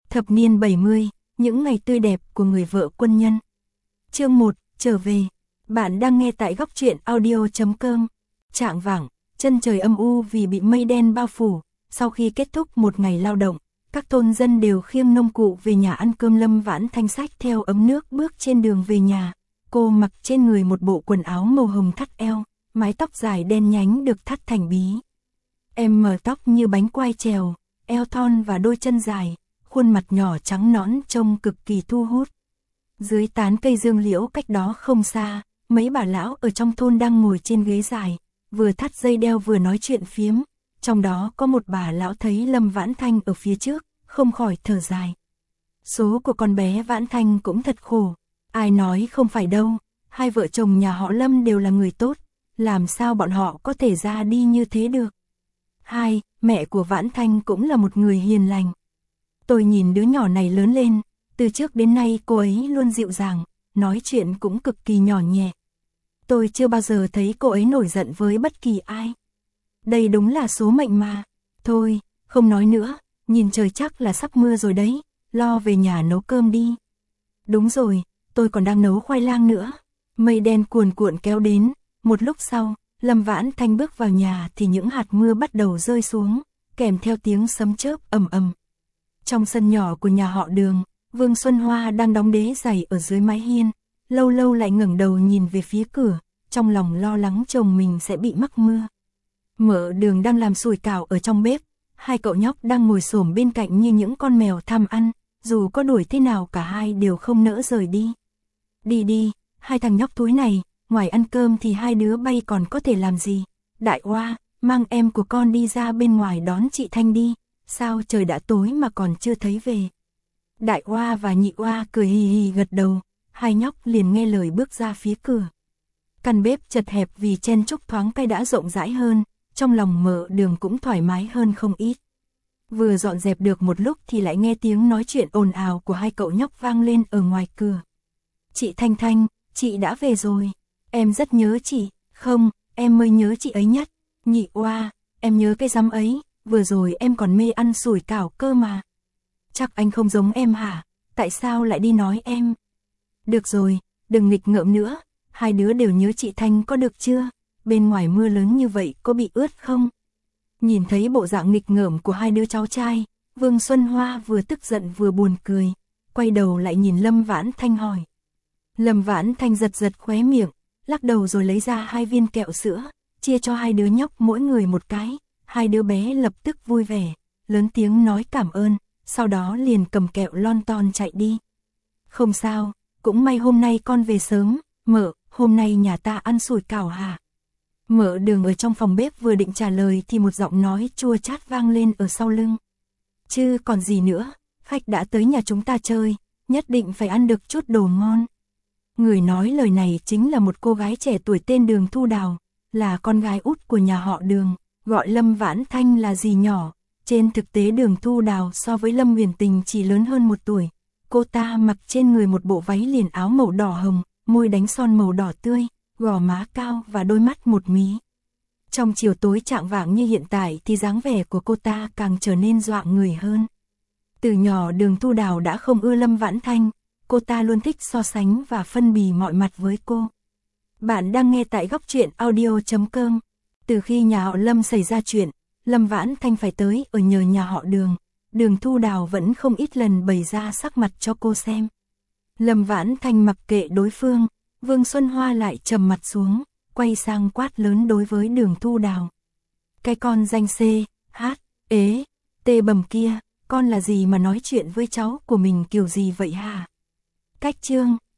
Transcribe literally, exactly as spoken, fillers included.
Thập niên bảy mươi, những ngày tươi đẹp của người vợ quân nhân. Chương một, trở về. Bạn đang nghe tại góc truyện audio chấm com. Trạng vạng, chân trời âm u vì bị mây đen bao phủ. Sau khi kết thúc một ngày lao động, các thôn dân đều khiêng nông cụ về nhà ăn cơm. Lâm Vãn Thanh xách theo ấm nước bước trên đường về nhà. Cô mặc trên người một bộ quần áo màu hồng thắt eo, mái tóc dài đen nhánh được thắt thành bí. Em mở tóc như bánh quai trèo, eo thon và đôi chân dài, khuôn mặt nhỏ trắng nõn trông cực kỳ thu hút. Dưới tán cây dương liễu cách đó không xa, mấy bà lão ở trong thôn đang ngồi trên ghế dài, vừa thắt dây đeo vừa nói chuyện phiếm. Trong đó có một bà lão thấy Lâm Vãn Thanh ở phía trước, không khỏi thở dài. Số của con bé Vãn Thanh cũng thật khổ. Ai nói không phải đâu, hai vợ chồng nhà họ Lâm đều là người tốt, làm sao bọn họ có thể ra đi như thế được. Hai, mẹ của Vãn Thanh cũng là một người hiền lành. Tôi nhìn đứa nhỏ này lớn lên, từ trước đến nay cô ấy luôn dịu dàng, nói chuyện cũng cực kỳ nhỏ nhẹ. Tôi chưa bao giờ thấy cô ấy nổi giận với bất kỳ ai. Đây đúng là số mệnh mà. Thôi, không nói nữa, nhìn trời chắc là sắp mưa rồi đấy, lo về nhà nấu cơm đi. Đúng rồi, tôi còn đang nấu khoai lang nữa. Mây đen cuồn cuộn kéo đến, một lúc sau, Lâm Vãn Thanh bước vào nhà thì những hạt mưa bắt đầu rơi xuống, kèm theo tiếng sấm chớp ầm ầm. Trong sân nhỏ của nhà họ Đường, Vương Xuân Hoa đang đóng đế giày ở dưới mái hiên, lâu lâu lại ngẩng đầu nhìn về phía cửa, trong lòng lo lắng chồng mình sẽ bị mắc mưa. Mợ Đường đang làm sủi cảo ở trong bếp, hai cậu nhóc đang ngồi xổm bên cạnh như những con mèo tham ăn, dù có đuổi thế nào cả hai đều không nỡ rời đi. Đi đi, hai thằng nhóc thúi này, ngoài ăn cơm thì hai đứa bay còn có thể làm gì? Đại Oa, mang em của con đi ra bên ngoài đón chị Thanh đi, sao trời đã tối mà còn chưa thấy về. Đại Oa và Nhị Oa cười hì hì gật đầu, hai nhóc liền nghe lời bước ra phía cửa. Căn bếp chật hẹp vì chen chúc thoáng cái đã rộng rãi hơn, trong lòng Mợ Đường cũng thoải mái hơn không ít. Vừa dọn dẹp được một lúc thì lại nghe tiếng nói chuyện ồn ào của hai cậu nhóc vang lên ở ngoài cửa. Chị Thanh Thanh, chị đã về rồi. Em rất nhớ chị. Không, em mới nhớ chị ấy nhất. Nhị Oa, em nhớ cái rắm ấy, vừa rồi em còn mê ăn sủi cảo cơ mà. Chắc anh không giống em hả? Tại sao lại đi nói em? Được rồi, đừng nghịch ngợm nữa, hai đứa đều nhớ chị Thanh có được chưa? Bên ngoài mưa lớn như vậy có bị ướt không? Nhìn thấy bộ dạng nghịch ngợm của hai đứa cháu trai, Vương Xuân Hoa vừa tức giận vừa buồn cười, quay đầu lại nhìn Lâm Vãn Thanh hỏi. Lâm Vãn Thanh giật giật khóe miệng, lắc đầu rồi lấy ra hai viên kẹo sữa, chia cho hai đứa nhóc mỗi người một cái. Hai đứa bé lập tức vui vẻ, lớn tiếng nói cảm ơn, sau đó liền cầm kẹo lon ton chạy đi. Không sao, cũng may hôm nay con về sớm. Mợ, hôm nay nhà ta ăn sủi cảo hả? Mợ Đường ở trong phòng bếp vừa định trả lời thì một giọng nói chua chát vang lên ở sau lưng. Chứ còn gì nữa, khách đã tới nhà chúng ta chơi, nhất định phải ăn được chút đồ ngon. Người nói lời này chính là một cô gái trẻ tuổi tên Đường Thu Đào, là con gái út của nhà họ Đường, gọi Lâm Vãn Thanh là dì nhỏ. Trên thực tế Đường Thu Đào so với Lâm Huyền Tình chỉ lớn hơn một tuổi. Cô ta mặc trên người một bộ váy liền áo màu đỏ hồng, môi đánh son màu đỏ tươi, gò má cao và đôi mắt một mí. Trong chiều tối chạng vạng như hiện tại thì dáng vẻ của cô ta càng trở nên dọa người hơn. Từ nhỏ Đường Thu Đào đã không ưa Lâm Vãn Thanh, cô ta luôn thích so sánh và phân bì mọi mặt với cô. Bạn đang nghe tại góc truyện audio chấm com. Từ khi nhà họ Lâm xảy ra chuyện, Lâm Vãn Thanh phải tới ở nhờ nhà họ Đường, Đường Thu Đào vẫn không ít lần bày ra sắc mặt cho cô xem. Lâm Vãn Thanh mặc kệ đối phương, Vương Xuân Hoa lại trầm mặt xuống, quay sang quát lớn đối với Đường Thu Đào. Cái con danh C, H, ế, tê bầm kia, con là gì mà nói chuyện với cháu của mình kiểu gì vậy hả? Cách chương.